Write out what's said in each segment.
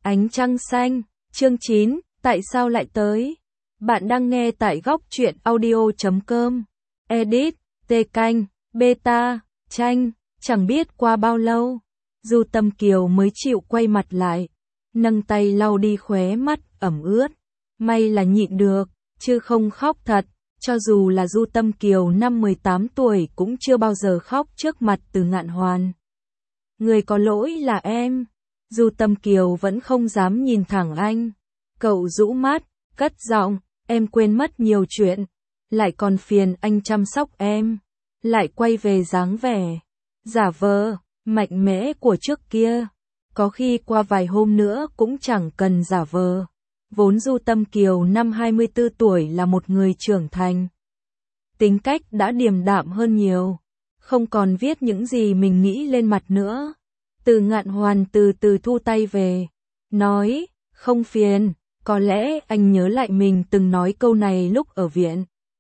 Ánh trăng xanh, chương 9, tại sao lại tới? Bạn đang nghe tại góc truyện audio.com. Edit, Tê Canh, Beta, Tranh, chẳng biết qua bao lâu. Du Tâm Kiều mới chịu quay mặt lại, nâng tay lau đi khóe mắt ẩm ướt. May là nhịn được, chứ không khóc thật. Cho dù là Du Tâm Kiều năm 18 tuổi cũng chưa bao giờ khóc trước mặt Từ Ngạn Hoàn. Người có lỗi là em. Du Tâm Kiều vẫn không dám nhìn thẳng anh. Cậu rũ mắt, cất giọng, em quên mất nhiều chuyện. Lại còn phiền anh chăm sóc em. Lại quay về dáng vẻ giả vờ, mạnh mẽ của trước kia. Có khi qua vài hôm nữa cũng chẳng cần giả vờ. Vốn Du Tâm Kiều năm 24 tuổi là một người trưởng thành. Tính cách đã điềm đạm hơn nhiều. Không còn viết những gì mình nghĩ lên mặt nữa. Từ Ngạn Hoàn từ từ thu tay về. Nói, không phiền, có lẽ anh nhớ lại mình từng nói câu này lúc ở viện.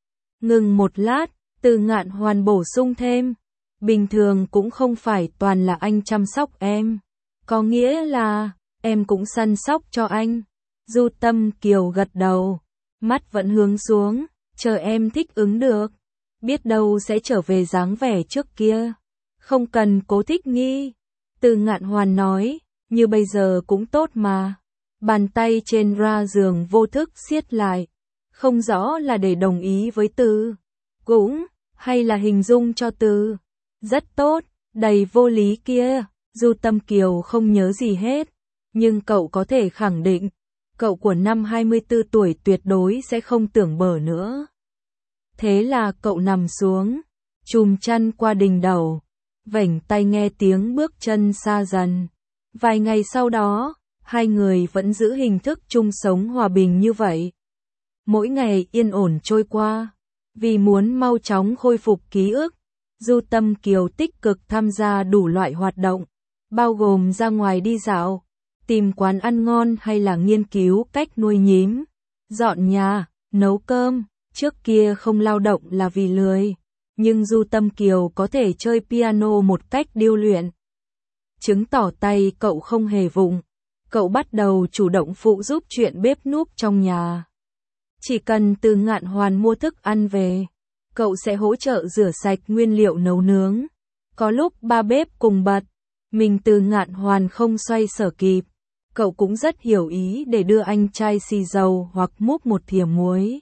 Ngừng một lát, Từ Ngạn Hoàn bổ sung thêm. Bình thường cũng không phải toàn là anh chăm sóc em. Có nghĩa là, em cũng săn sóc cho anh. Du Tâm Kiều gật đầu. Mắt vẫn hướng xuống, chờ em thích ứng được. Biết đâu sẽ trở về dáng vẻ trước kia. Không cần cố thích nghi. Từ Ngạn Hoàn nói, như bây giờ cũng tốt mà. Bàn tay trên ra giường vô thức siết lại. Không rõ là để đồng ý với Từ cũng, hay là hình dung cho Từ. Rất tốt, đầy vô lý kia. Du Tâm Kiều không nhớ gì hết. Nhưng cậu có thể khẳng định, cậu của năm 24 tuổi tuyệt đối sẽ không tưởng bở nữa. Thế là cậu nằm xuống, chùm chăn qua đỉnh đầu, vểnh tay nghe tiếng bước chân xa dần. Vài ngày sau đó, hai người vẫn giữ hình thức chung sống hòa bình như vậy. Mỗi ngày yên ổn trôi qua. Vì muốn mau chóng khôi phục ký ức, Du Tâm Kiều tích cực tham gia đủ loại hoạt động, bao gồm ra ngoài đi dạo, tìm quán ăn ngon hay là nghiên cứu cách nuôi nhím, dọn nhà, nấu cơm. Trước kia không lao động là vì lười, nhưng Du Tâm Kiều có thể chơi piano một cách điêu luyện. Chứng tỏ tay cậu không hề vụng. Cậu bắt đầu chủ động phụ giúp chuyện bếp núc trong nhà. Chỉ cần Từ Ngạn Hoàn mua thức ăn về, cậu sẽ hỗ trợ rửa sạch nguyên liệu nấu nướng. Có lúc ba bếp cùng bật, mình Từ Ngạn Hoàn không xoay sở kịp. Cậu cũng rất hiểu ý để đưa anh chai xì dầu hoặc múc một thìa muối.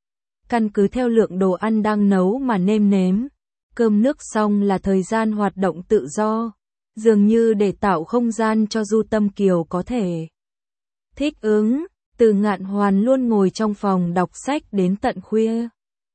Căn cứ theo lượng đồ ăn đang nấu mà nêm nếm. Cơm nước xong là thời gian hoạt động tự do, dường như để tạo không gian cho Du Tâm Kiều có thể thích ứng. Từ Ngạn Hoàn luôn ngồi trong phòng đọc sách đến tận khuya.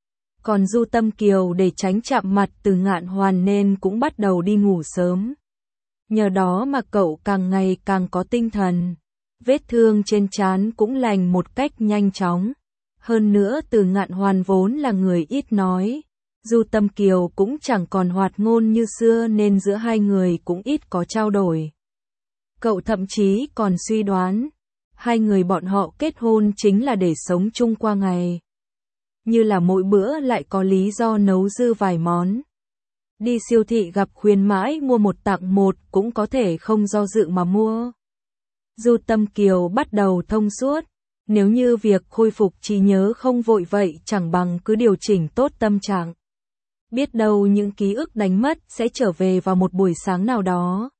Còn Du Tâm Kiều để tránh chạm mặt Từ Ngạn Hoàn nên cũng bắt đầu đi ngủ sớm. Nhờ đó mà cậu càng ngày càng có tinh thần. Vết thương trên trán cũng lành một cách nhanh chóng. Hơn nữa Từ Ngạn Hoàn vốn là người ít nói. Du Tâm Kiều cũng chẳng còn hoạt ngôn như xưa nên giữa hai người cũng ít có trao đổi. Cậu thậm chí còn suy đoán, hai người bọn họ kết hôn chính là để sống chung qua ngày. Như là mỗi bữa lại có lý do nấu dư vài món. Đi siêu thị gặp khuyến mãi mua một tặng một cũng có thể không do dự mà mua. Du Tâm Kiều bắt đầu thông suốt. Nếu như việc khôi phục trí nhớ không vội vậy chẳng bằng cứ điều chỉnh tốt tâm trạng. Biết đâu những ký ức đánh mất sẽ trở về vào một buổi sáng nào đó.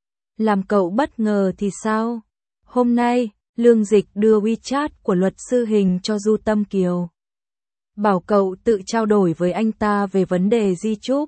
Làm cậu bất ngờ thì sao? Hôm nay, Lương Dịch đưa WeChat của luật sư Hình cho Du Tâm Kiều. Bảo cậu tự trao đổi với anh ta về vấn đề di chúc.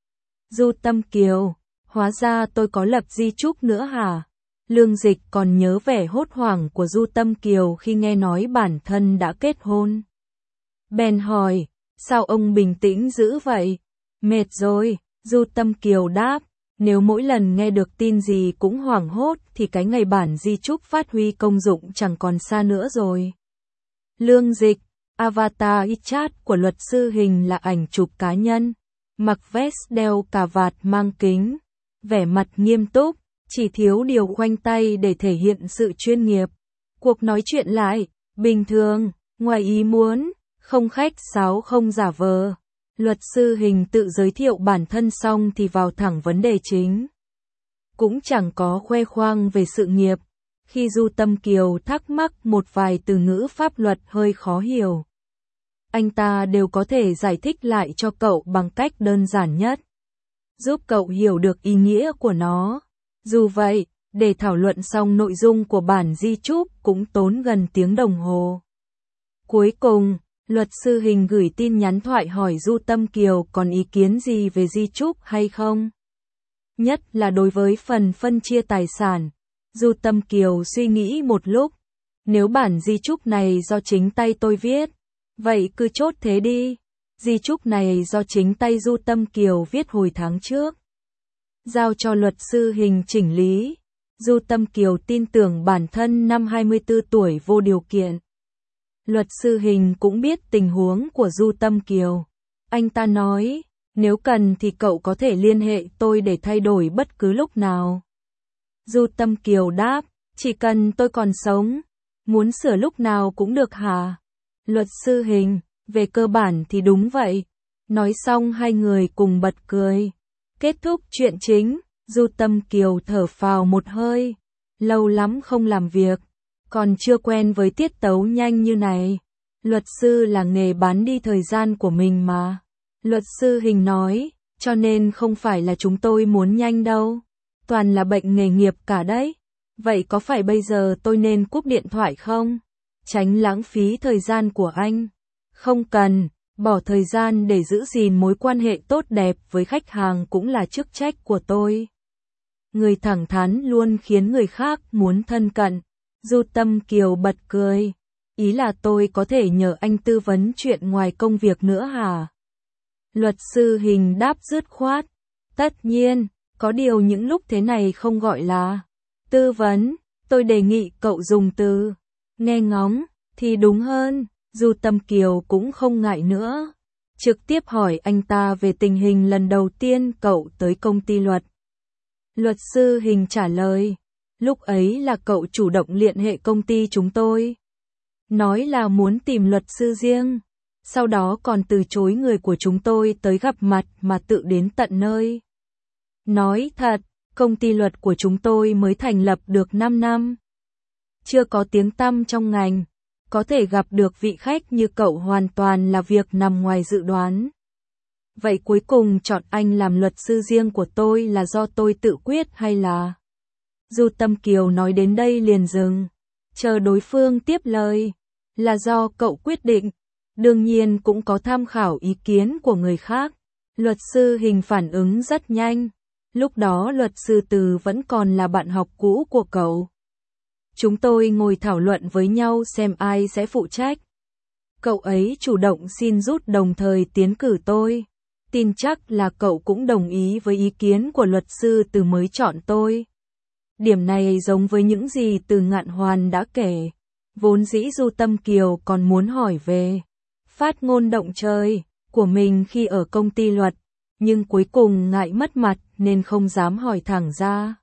Du Tâm Kiều, hóa ra tôi có lập di chúc nữa hả? Lương Dịch còn nhớ vẻ hốt hoảng của Du Tâm Kiều khi nghe nói bản thân đã kết hôn. Bèn hỏi, sao ông bình tĩnh dữ vậy? Mệt rồi, Du Tâm Kiều đáp, nếu mỗi lần nghe được tin gì cũng hoảng hốt thì cái ngày bản di chúc phát huy công dụng chẳng còn xa nữa rồi. Lương Dịch, avatar WeChat của luật sư Hình là ảnh chụp cá nhân, mặc vest đeo cà vạt mang kính, vẻ mặt nghiêm túc. Chỉ thiếu điều khoanh tay để thể hiện sự chuyên nghiệp. Cuộc nói chuyện lại, bình thường, ngoài ý muốn, không khách sáo không giả vờ. Luật sư Hình tự giới thiệu bản thân xong thì vào thẳng vấn đề chính. Cũng chẳng có khoe khoang về sự nghiệp. Khi Du Tâm Kiều thắc mắc một vài từ ngữ pháp luật hơi khó hiểu, anh ta đều có thể giải thích lại cho cậu bằng cách đơn giản nhất, giúp cậu hiểu được ý nghĩa của nó. Dù vậy, để thảo luận xong nội dung của bản di chúc cũng tốn gần tiếng đồng hồ. Cuối cùng, luật sư Hình gửi tin nhắn thoại hỏi Du Tâm Kiều còn ý kiến gì về di chúc hay không. Nhất là đối với phần phân chia tài sản. Du Tâm Kiều suy nghĩ một lúc. Nếu bản di chúc này do chính tay tôi viết, vậy cứ chốt thế đi. Di chúc này do chính tay Du Tâm Kiều viết hồi tháng trước, giao cho luật sư Hình chỉnh lý. Du Tâm Kiều tin tưởng bản thân năm 24 tuổi vô điều kiện. Luật sư Hình cũng biết tình huống của Du Tâm Kiều. Anh ta nói, nếu cần thì cậu có thể liên hệ tôi để thay đổi bất cứ lúc nào. Du Tâm Kiều đáp, chỉ cần tôi còn sống, muốn sửa lúc nào cũng được hả? Luật sư Hình, về cơ bản thì đúng vậy. Nói xong hai người cùng bật cười. Kết thúc chuyện chính, Du Tâm Kiều thở phào một hơi. Lâu lắm không làm việc, còn chưa quen với tiết tấu nhanh như này. Luật sư là nghề bán đi thời gian của mình mà. Luật sư Hình nói, cho nên không phải là chúng tôi muốn nhanh đâu. Toàn là bệnh nghề nghiệp cả đấy. Vậy có phải bây giờ tôi nên cúp điện thoại không? Tránh lãng phí thời gian của anh. Không cần, bỏ thời gian để giữ gìn mối quan hệ tốt đẹp với khách hàng cũng là chức trách của tôi. Người thẳng thắn luôn khiến người khác muốn thân cận. Du Tâm Kiều bật cười. Ý là tôi có thể nhờ anh tư vấn chuyện ngoài công việc nữa hả? Luật sư Hình đáp dứt khoát. Tất nhiên, có điều những lúc thế này không gọi là tư vấn, tôi đề nghị cậu dùng từ nghe ngóng thì đúng hơn. Du Tâm Kiều cũng không ngại nữa, trực tiếp hỏi anh ta về tình hình lần đầu tiên cậu tới công ty luật. Luật sư Hình trả lời, lúc ấy là cậu chủ động liên hệ công ty chúng tôi, nói là muốn tìm luật sư riêng, sau đó còn từ chối người của chúng tôi tới gặp mặt mà tự đến tận nơi. Nói thật, công ty luật của chúng tôi mới thành lập được 5 năm. Chưa có tiếng tăm trong ngành, có thể gặp được vị khách như cậu hoàn toàn là việc nằm ngoài dự đoán. Vậy cuối cùng chọn anh làm luật sư riêng của tôi là do tôi tự quyết hay là... Du Tâm Kiều nói đến đây liền dừng, chờ đối phương tiếp lời. Là do cậu quyết định, đương nhiên cũng có tham khảo ý kiến của người khác. Luật sư Hình phản ứng rất nhanh. Lúc đó luật sư Từ vẫn còn là bạn học cũ của cậu. Chúng tôi ngồi thảo luận với nhau xem ai sẽ phụ trách. Cậu ấy chủ động xin rút đồng thời tiến cử tôi. Tin chắc là cậu cũng đồng ý với ý kiến của luật sư Từ mới chọn tôi. Điểm này giống với những gì Từ Ngạn Hoàn đã kể. Vốn dĩ Du Tâm Kiều còn muốn hỏi về phát ngôn động trời của mình khi ở công ty luật, nhưng cuối cùng ngại mất mặt nên không dám hỏi thẳng ra.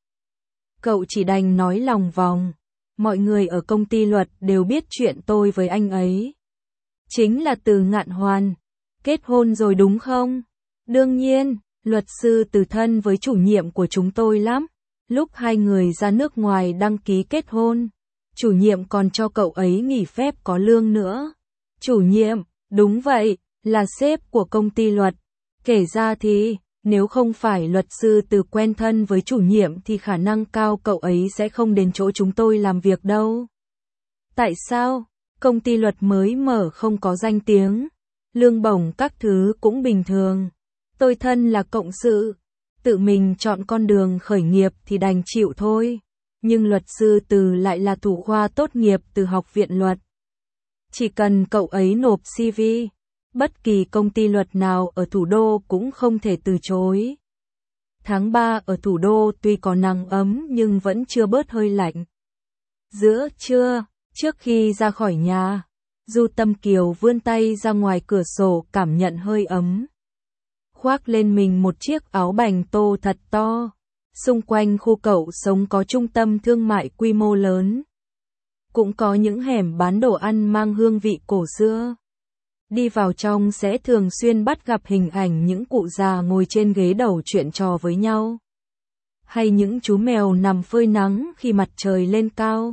Cậu chỉ đành nói lòng vòng. Mọi người ở công ty luật đều biết chuyện tôi với anh ấy. Chính là Từ Ngạn Hoàn. Kết hôn rồi đúng không? Đương nhiên, luật sư Từ thân với chủ nhiệm của chúng tôi lắm. Lúc hai người ra nước ngoài đăng ký kết hôn, chủ nhiệm còn cho cậu ấy nghỉ phép có lương nữa. Chủ nhiệm, đúng vậy, là sếp của công ty luật. Kể ra thì, nếu không phải luật sư Từ quen thân với chủ nhiệm thì khả năng cao cậu ấy sẽ không đến chỗ chúng tôi làm việc đâu. Tại sao? Công ty luật mới mở không có danh tiếng, lương bổng các thứ cũng bình thường. Tôi thân là cộng sự, tự mình chọn con đường khởi nghiệp thì đành chịu thôi. Nhưng luật sư Từ lại là thủ khoa tốt nghiệp từ học viện luật. Chỉ cần cậu ấy nộp CV, bất kỳ công ty luật nào ở thủ đô cũng không thể từ chối. Tháng 3 ở thủ đô tuy có nắng ấm nhưng vẫn chưa bớt hơi lạnh. Giữa trưa, trước khi ra khỏi nhà, Du Tâm Kiều vươn tay ra ngoài cửa sổ cảm nhận hơi ấm. Khoác lên mình một chiếc áo bành tô thật to. Xung quanh khu cậu sống có trung tâm thương mại quy mô lớn. Cũng có những hẻm bán đồ ăn mang hương vị cổ xưa. Đi vào trong sẽ thường xuyên bắt gặp hình ảnh những cụ già ngồi trên ghế đầu chuyện trò với nhau. hay những chú mèo nằm phơi nắng khi mặt trời lên cao.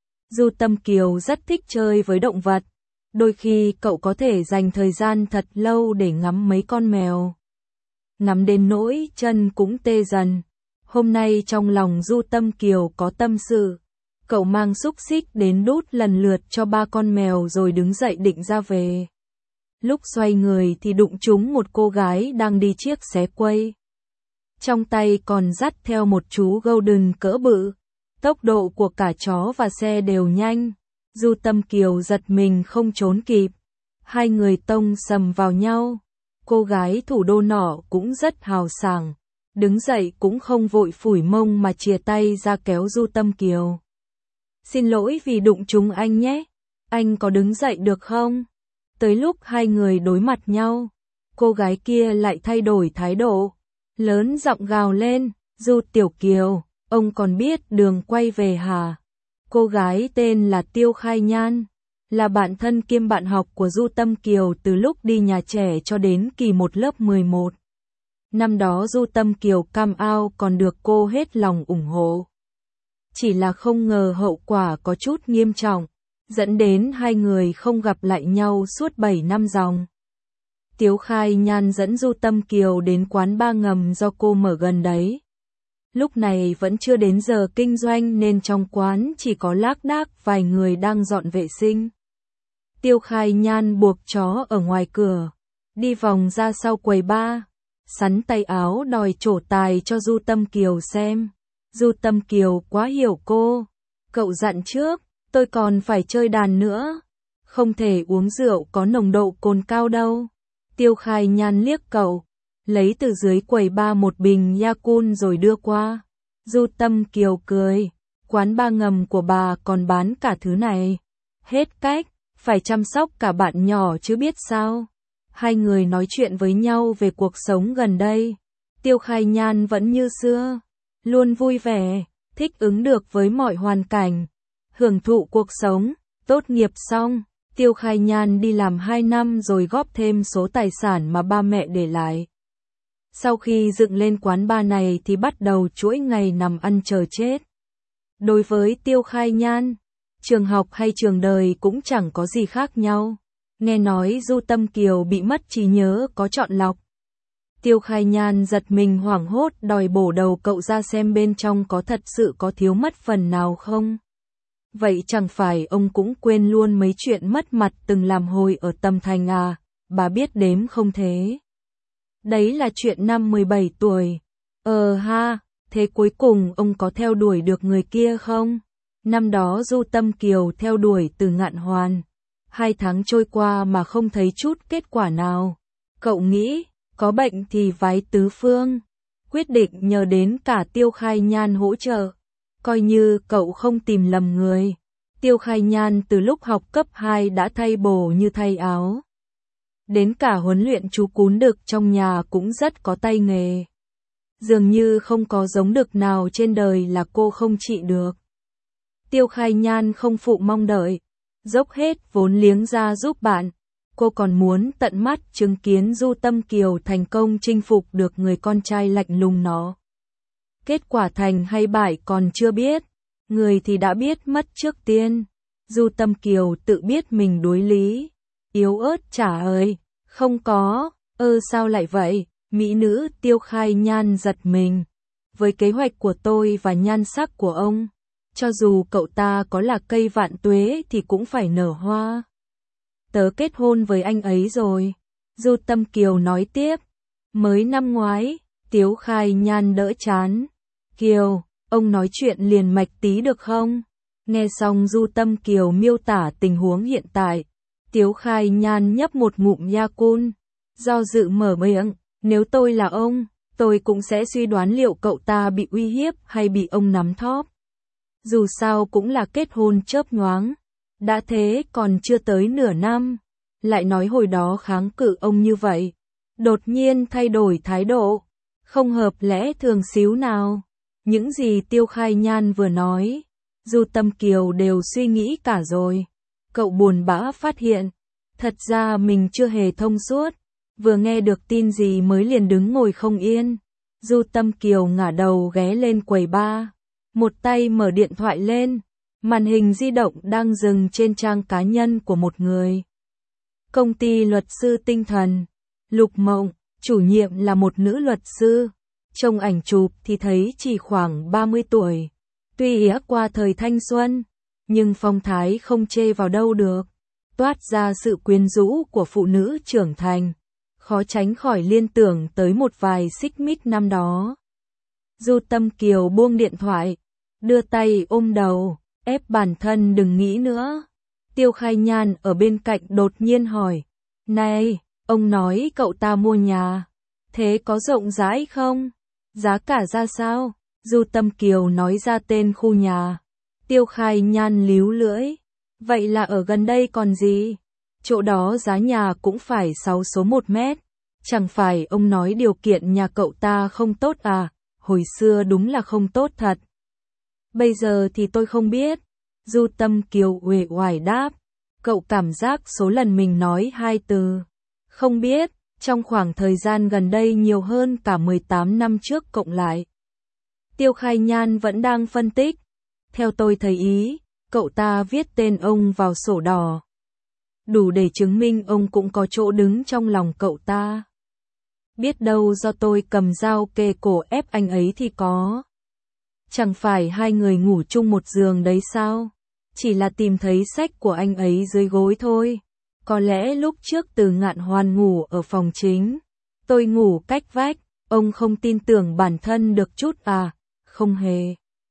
Du Tâm Kiều rất thích chơi với động vật, đôi khi cậu có thể dành thời gian thật lâu để ngắm mấy con mèo. Ngắm đến nỗi chân cũng tê dần. Hôm nay trong lòng Du Tâm Kiều có tâm sự, cậu mang xúc xích đến đút lần lượt cho 3 con mèo rồi đứng dậy định ra về. Lúc xoay người thì đụng trúng một cô gái đang đi chiếc xé quay. Trong tay còn dắt theo một chú Golden cỡ bự. Tốc độ của cả chó và xe đều nhanh. Du Tâm Kiều giật mình không trốn kịp. Hai người tông sầm vào nhau. Cô gái thủ đô nọ cũng rất hào sảng. Đứng dậy cũng không vội phủi mông mà chìa tay ra kéo Du Tâm Kiều. Xin lỗi vì đụng trúng anh nhé. Anh có đứng dậy được không? Tới lúc hai người đối mặt nhau, cô gái kia lại thay đổi thái độ. Lớn giọng gào lên, Du Tiểu Kiều, ông còn biết đường quay về hả? Cô gái tên là Tiêu Khai Nhan, là bạn thân kiêm bạn học của Du Tâm Kiều từ lúc đi nhà trẻ cho đến kỳ 1 lớp 11. Năm đó Du Tâm Kiều cam ao còn được cô hết lòng ủng hộ. Chỉ là không ngờ hậu quả có chút nghiêm trọng, dẫn đến hai người không gặp lại nhau suốt 7 năm dòng. Tiêu Khai Nhan dẫn Du Tâm Kiều đến quán bar ngầm do cô mở gần đấy. Lúc này vẫn chưa đến giờ kinh doanh nên trong quán chỉ có lác đác vài người đang dọn vệ sinh. Tiêu Khai Nhan buộc chó ở ngoài cửa, đi vòng ra sau quầy bar, sắn tay áo đòi trổ tài cho Du Tâm Kiều xem. Du Tâm Kiều quá hiểu cô. Cậu dặn trước, tôi còn phải chơi đàn nữa. Không thể uống rượu có nồng độ cồn cao đâu. Tiêu Khai Nhan liếc cậu, lấy từ dưới quầy bar một bình Yakult rồi đưa qua. Du Tâm Kiều cười, quán bar ngầm của bà còn bán cả thứ này. Hết cách, phải chăm sóc cả bạn nhỏ chứ biết sao. Hai người nói chuyện với nhau về cuộc sống gần đây. Tiêu Khai Nhan vẫn như xưa, luôn vui vẻ, thích ứng được với mọi hoàn cảnh, hưởng thụ cuộc sống. Tốt nghiệp xong, Tiêu Khai Nhan đi làm 2 năm rồi góp thêm số tài sản mà ba mẹ để lại. Sau khi dựng lên quán bar này thì bắt đầu chuỗi ngày nằm ăn chờ chết. Đối với Tiêu Khai Nhan, trường học hay trường đời cũng chẳng có gì khác nhau. Nghe nói Du Tâm Kiều bị mất trí nhớ có chọn lọc. Tiêu Khai Nhan giật mình hoảng hốt đòi bổ đầu cậu ra xem bên trong có thật sự có thiếu mất phần nào không. Vậy chẳng phải ông cũng quên luôn mấy chuyện mất mặt từng làm hồi ở Tâm Thành à, bà biết đếm không thế? Đấy là chuyện năm 17 tuổi. Ha, thế cuối cùng ông có theo đuổi được người kia không? Năm đó Du Tâm Kiều theo đuổi Từ Ngạn Hoàn. 2 tháng trôi qua mà không thấy chút kết quả nào. Cậu nghĩ, có bệnh thì vái tứ phương. Quyết định nhờ đến cả Tiêu Khai Nhan hỗ trợ. Coi như cậu không tìm lầm người. Tiêu Khai Nhan từ lúc học cấp 2 đã thay bổ như thay áo. Đến cả huấn luyện chú cún đực trong nhà cũng rất có tay nghề. Dường như không có giống đực nào trên đời là cô không trị được. Tiêu Khai Nhan không phụ mong đợi, dốc hết vốn liếng ra giúp bạn. Cô còn muốn tận mắt chứng kiến Du Tâm Kiều thành công chinh phục được người con trai lạnh lùng nó. Kết quả thành hay bại còn chưa biết, người thì đã biết mất trước tiên. Du Tâm Kiều tự biết mình đối lý, yếu ớt trả ơi, không có, sao lại vậy, mỹ nữ Tiêu Khai Nhan giật mình. Với kế hoạch của tôi và nhan sắc của ông, cho dù cậu ta có là cây vạn tuế thì cũng phải nở hoa. Tớ kết hôn với anh ấy rồi. Du Tâm Kiều nói tiếp. Mới năm ngoái, Tiêu Khai Nhan đỡ chán. Kiều, ông nói chuyện liền mạch tí được không? Nghe xong Du Tâm Kiều miêu tả tình huống hiện tại, Tiêu Khai Nhan nhấp một ngụm Yakult, do dự mở miệng, nếu tôi là ông, tôi cũng sẽ suy đoán liệu cậu ta bị uy hiếp hay bị ông nắm thóp. Dù sao cũng là kết hôn chớp nhoáng, đã thế còn chưa tới nửa năm, lại nói hồi đó kháng cự ông như vậy, đột nhiên thay đổi thái độ, không hợp lẽ thường xíu nào. Những gì Tiêu Khai Nhan vừa nói, Du Tâm Kiều đều suy nghĩ cả rồi. Cậu buồn bã phát hiện, thật ra mình chưa hề thông suốt, vừa nghe được tin gì mới liền đứng ngồi không yên. Du Tâm Kiều ngả đầu ghé lên quầy bar, một tay mở điện thoại lên, màn hình di động đang dừng trên trang cá nhân của một người. Công ty luật sư tinh thần, Lục Mộng, chủ nhiệm là một nữ luật sư. Trông ảnh chụp thì thấy chỉ khoảng 30 tuổi. Tuy đã qua thời thanh xuân, nhưng phong thái không chê vào đâu được. Toát ra sự quyến rũ của phụ nữ trưởng thành. Khó tránh khỏi liên tưởng tới một vài xích mích năm đó. Du Tâm Kiều buông điện thoại, đưa tay ôm đầu, ép bản thân đừng nghĩ nữa. Tiêu Khai Nhan ở bên cạnh đột nhiên hỏi, này, ông nói cậu ta mua nhà, thế có rộng rãi không? Giá cả ra sao? Du Tâm Kiều nói ra tên khu nhà. Tiêu Khai Nhan líu lưỡi, vậy là ở gần đây còn gì? Chỗ đó giá nhà cũng phải 6 số 1 mét. Chẳng phải ông nói điều kiện nhà cậu ta không tốt à? Hồi xưa đúng là không tốt thật. Bây giờ thì tôi không biết. Du Tâm Kiều uể oải đáp. Cậu cảm giác số lần mình nói 2 từ không biết, trong khoảng thời gian gần đây nhiều hơn cả 18 năm trước cộng lại. Tiêu Khai Nhan vẫn đang phân tích. Theo tôi thấy ý, cậu ta viết tên ông vào sổ đỏ. Đủ để chứng minh ông cũng có chỗ đứng trong lòng cậu ta. Biết đâu do tôi cầm dao kề cổ ép anh ấy thì có. Chẳng phải hai người ngủ chung một giường đấy sao? Chỉ là tìm thấy sách của anh ấy dưới gối thôi. Có lẽ lúc trước Từ Ngạn Hoàn ngủ ở phòng chính. Tôi ngủ cách vách, ông không tin tưởng bản thân được chút à? Không hề.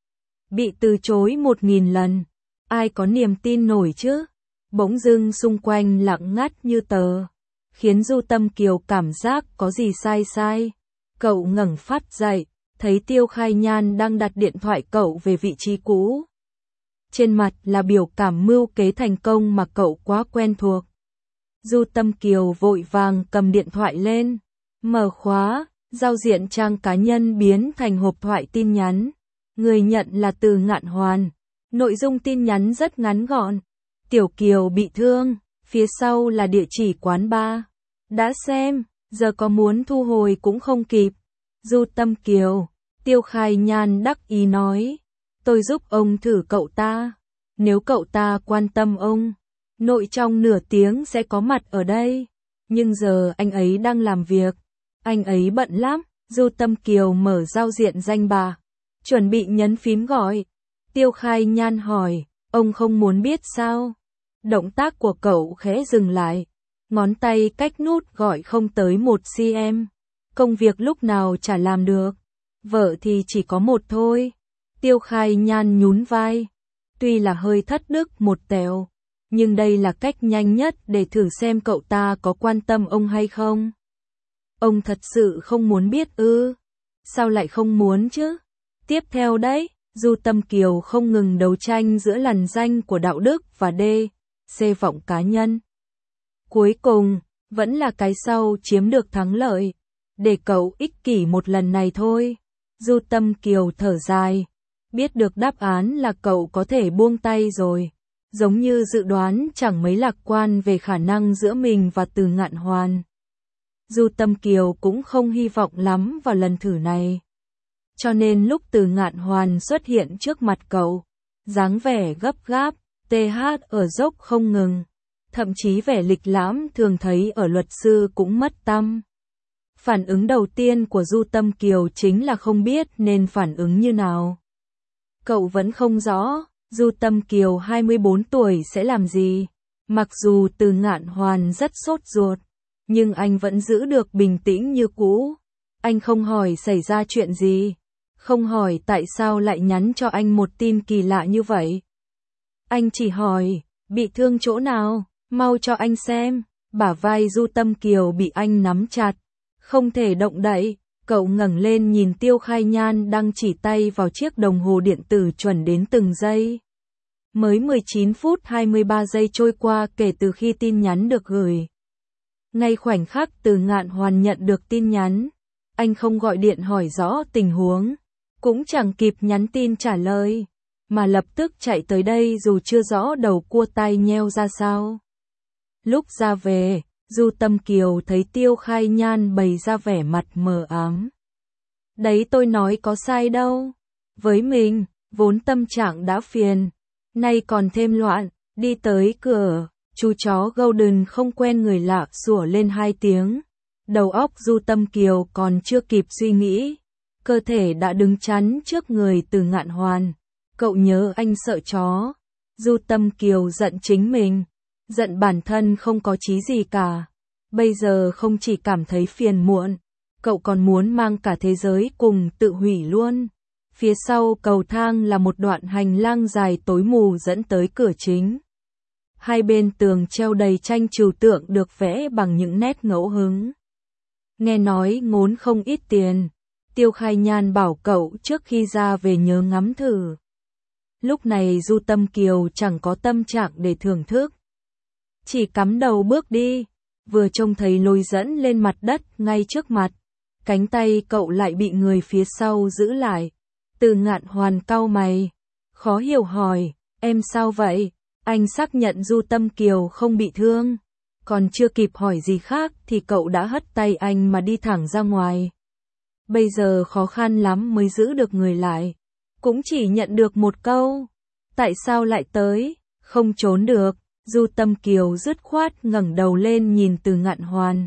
Bị từ chối 1000 lần. Ai có niềm tin nổi chứ? Bỗng dưng xung quanh lặng ngắt như tờ. Khiến Du Tâm Kiều cảm giác có gì sai sai. Cậu ngẩng phát dậy, thấy Tiêu Khai Nhan đang đặt điện thoại cậu về vị trí cũ. Trên mặt là biểu cảm mưu kế thành công mà cậu quá quen thuộc. Du Tâm Kiều vội vàng cầm điện thoại lên, mở khóa, giao diện trang cá nhân biến thành hộp thoại tin nhắn. Người nhận là Từ Ngạn Hoàn. Nội dung tin nhắn rất ngắn gọn. Tiểu Kiều bị thương, phía sau là địa chỉ quán bar. Đã xem, giờ có muốn thu hồi cũng không kịp. Du Tâm Kiều, Tiêu Khai Nhan đắc ý nói. Tôi giúp ông thử cậu ta. Nếu cậu ta quan tâm ông, nội trong nửa tiếng sẽ có mặt ở đây. Nhưng giờ anh ấy đang làm việc. Anh ấy bận lắm. Du Tâm Kiều mở giao diện danh bạ. Chuẩn bị nhấn phím gọi. Tiêu Khai Nhan hỏi, ông không muốn biết sao? Động tác của cậu khẽ dừng lại. Ngón tay cách nút gọi không tới 1 cm. Công việc lúc nào chả làm được. Vợ thì chỉ có một thôi. Tiêu Khai Nhan nhún vai. Tuy là hơi thất đức một tẹo, nhưng đây là cách nhanh nhất để thử xem cậu ta có quan tâm ông hay không. Ông thật sự không muốn biết ư? Sao lại không muốn chứ? Tiếp theo đấy, Du Tâm Kiều không ngừng đấu tranh giữa lằn ranh của đạo đức và C vọng cá nhân. Cuối cùng, vẫn là cái sau chiếm được thắng lợi. Để cậu ích kỷ một lần này thôi. Du Tâm Kiều thở dài. Biết được đáp án là cậu có thể buông tay rồi. Giống như dự đoán chẳng mấy lạc quan về khả năng giữa mình và Từ Ngạn Hoàn. Du Tâm Kiều cũng không hy vọng lắm vào lần thử này. Cho nên lúc Từ Ngạn Hoàn xuất hiện trước mặt cậu, dáng vẻ gấp gáp, TH ở dốc không ngừng. Thậm chí vẻ lịch lãm thường thấy ở luật sư cũng mất tăm. Phản ứng đầu tiên của Du Tâm Kiều chính là không biết nên phản ứng như nào. Cậu vẫn không rõ, Du Tâm Kiều 24 tuổi sẽ làm gì. Mặc dù Từ Ngạn Hoàn rất sốt ruột, nhưng anh vẫn giữ được bình tĩnh như cũ. Anh không hỏi xảy ra chuyện gì, không hỏi tại sao lại nhắn cho anh một tin kỳ lạ như vậy. Anh chỉ hỏi, bị thương chỗ nào, mau cho anh xem. Bả vai Du Tâm Kiều bị anh nắm chặt, không thể động đậy. Cậu ngẩng lên nhìn Tiêu Khai Nhan đang chỉ tay vào chiếc đồng hồ điện tử chuẩn đến từng giây. Mới 19 phút 23 giây trôi qua kể từ khi tin nhắn được gửi. Ngay khoảnh khắc Từ Ngạn Hoàn nhận được tin nhắn, anh không gọi điện hỏi rõ tình huống, cũng chẳng kịp nhắn tin trả lời, mà lập tức chạy tới đây dù chưa rõ đầu cua tai nheo ra sao. Lúc ra về, Du Tâm Kiều thấy Tiêu Khai Nhan bày ra vẻ mặt mờ ám. Đấy tôi nói có sai đâu. Với mình, vốn tâm trạng đã phiền, nay còn thêm loạn, đi tới cửa, chú chó Golden không quen người lạ sủa lên 2 tiếng. Đầu óc Du Tâm Kiều còn chưa kịp suy nghĩ, cơ thể đã đứng chắn trước người Từ Ngạn Hoàn. Cậu nhớ anh sợ chó. Du Tâm Kiều giận chính mình, giận bản thân không có chí gì cả. Bây giờ không chỉ cảm thấy phiền muộn, cậu còn muốn mang cả thế giới cùng tự hủy luôn. Phía sau cầu thang là một đoạn hành lang dài tối mù dẫn tới cửa chính. Hai bên tường treo đầy tranh trừu tượng được vẽ bằng những nét ngẫu hứng. Nghe nói ngốn không ít tiền, Tiêu Khai Nhan bảo cậu trước khi ra về nhớ ngắm thử. Lúc này Du Tâm Kiều chẳng có tâm trạng để thưởng thức. Chỉ cắm đầu bước đi, vừa trông thấy lối dẫn lên mặt đất ngay trước mặt. Cánh tay cậu lại bị người phía sau giữ lại. Từ Ngạn Hoàn cau mày, khó hiểu hỏi, em sao vậy? Anh xác nhận Du Tâm Kiều không bị thương. Còn chưa kịp hỏi gì khác thì cậu đã hất tay anh mà đi thẳng ra ngoài. Bây giờ khó khăn lắm mới giữ được người lại. Cũng chỉ nhận được một câu. Tại sao lại tới? Không trốn được. Du Tâm Kiều dứt khoát ngẩng đầu lên nhìn Từ Ngạn Hoàn.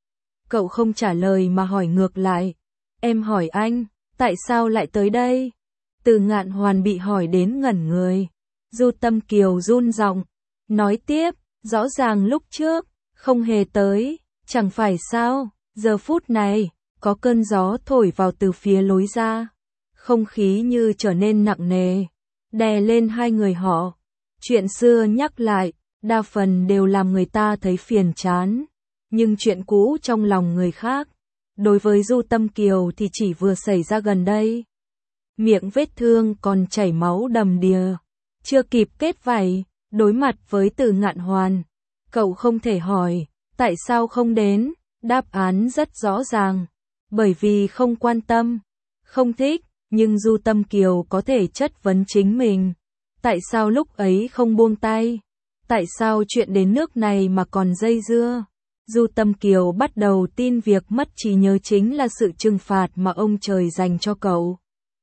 Cậu không trả lời mà hỏi ngược lại. Em hỏi anh, tại sao lại tới đây? Từ Ngạn Hoàn bị hỏi đến ngẩn người. Du Tâm Kiều run giọng, nói tiếp, rõ ràng lúc trước, không hề tới, chẳng phải sao, giờ phút này, có cơn gió thổi vào từ phía lối ra. Không khí như trở nên nặng nề, đè lên hai người họ. Chuyện xưa nhắc lại, đa phần đều làm người ta thấy phiền chán. Nhưng chuyện cũ trong lòng người khác, đối với Du Tâm Kiều thì chỉ vừa xảy ra gần đây. Miệng vết thương còn chảy máu đầm đìa. Chưa kịp kết vảy, đối mặt với Từ Ngạn Hoàn. Cậu không thể hỏi, tại sao không đến? Đáp án rất rõ ràng. Bởi vì không quan tâm, không thích, nhưng Du Tâm Kiều có thể chất vấn chính mình. Tại sao lúc ấy không buông tay? Tại sao chuyện đến nước này mà còn dây dưa? Du Tâm Kiều bắt đầu tin việc mất trí nhớ chính là sự trừng phạt mà ông trời dành cho cậu.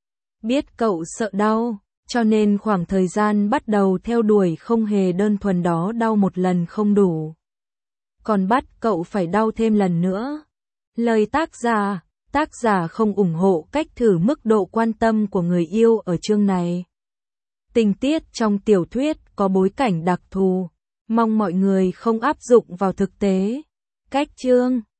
Biết cậu sợ đau, cho nên khoảng thời gian bắt đầu theo đuổi không hề đơn thuần đó đau một lần không đủ. Còn bắt cậu phải đau thêm lần nữa. Lời tác giả không ủng hộ cách thử mức độ quan tâm của người yêu ở chương này. Tình tiết trong tiểu thuyết có bối cảnh đặc thù, mong mọi người không áp dụng vào thực tế. Cách chương